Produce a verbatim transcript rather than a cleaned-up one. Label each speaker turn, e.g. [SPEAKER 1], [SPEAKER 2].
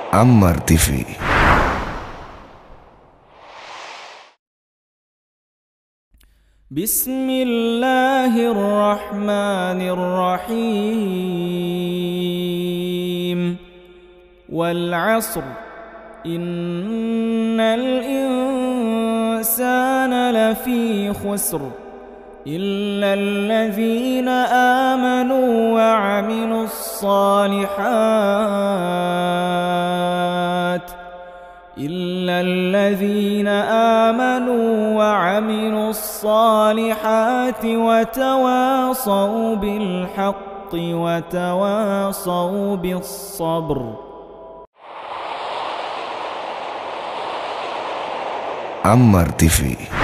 [SPEAKER 1] Ammar T V.
[SPEAKER 2] بسم الله الرحمن الرحيم. والعصر إن الإنسان لفي خسر إلا الذين آمنوا وعملوا الصالحات إلا الذين آمنوا وعملوا الصالحات وتواصوا بالحق وتواصوا بالصبر.
[SPEAKER 1] Ammar T V.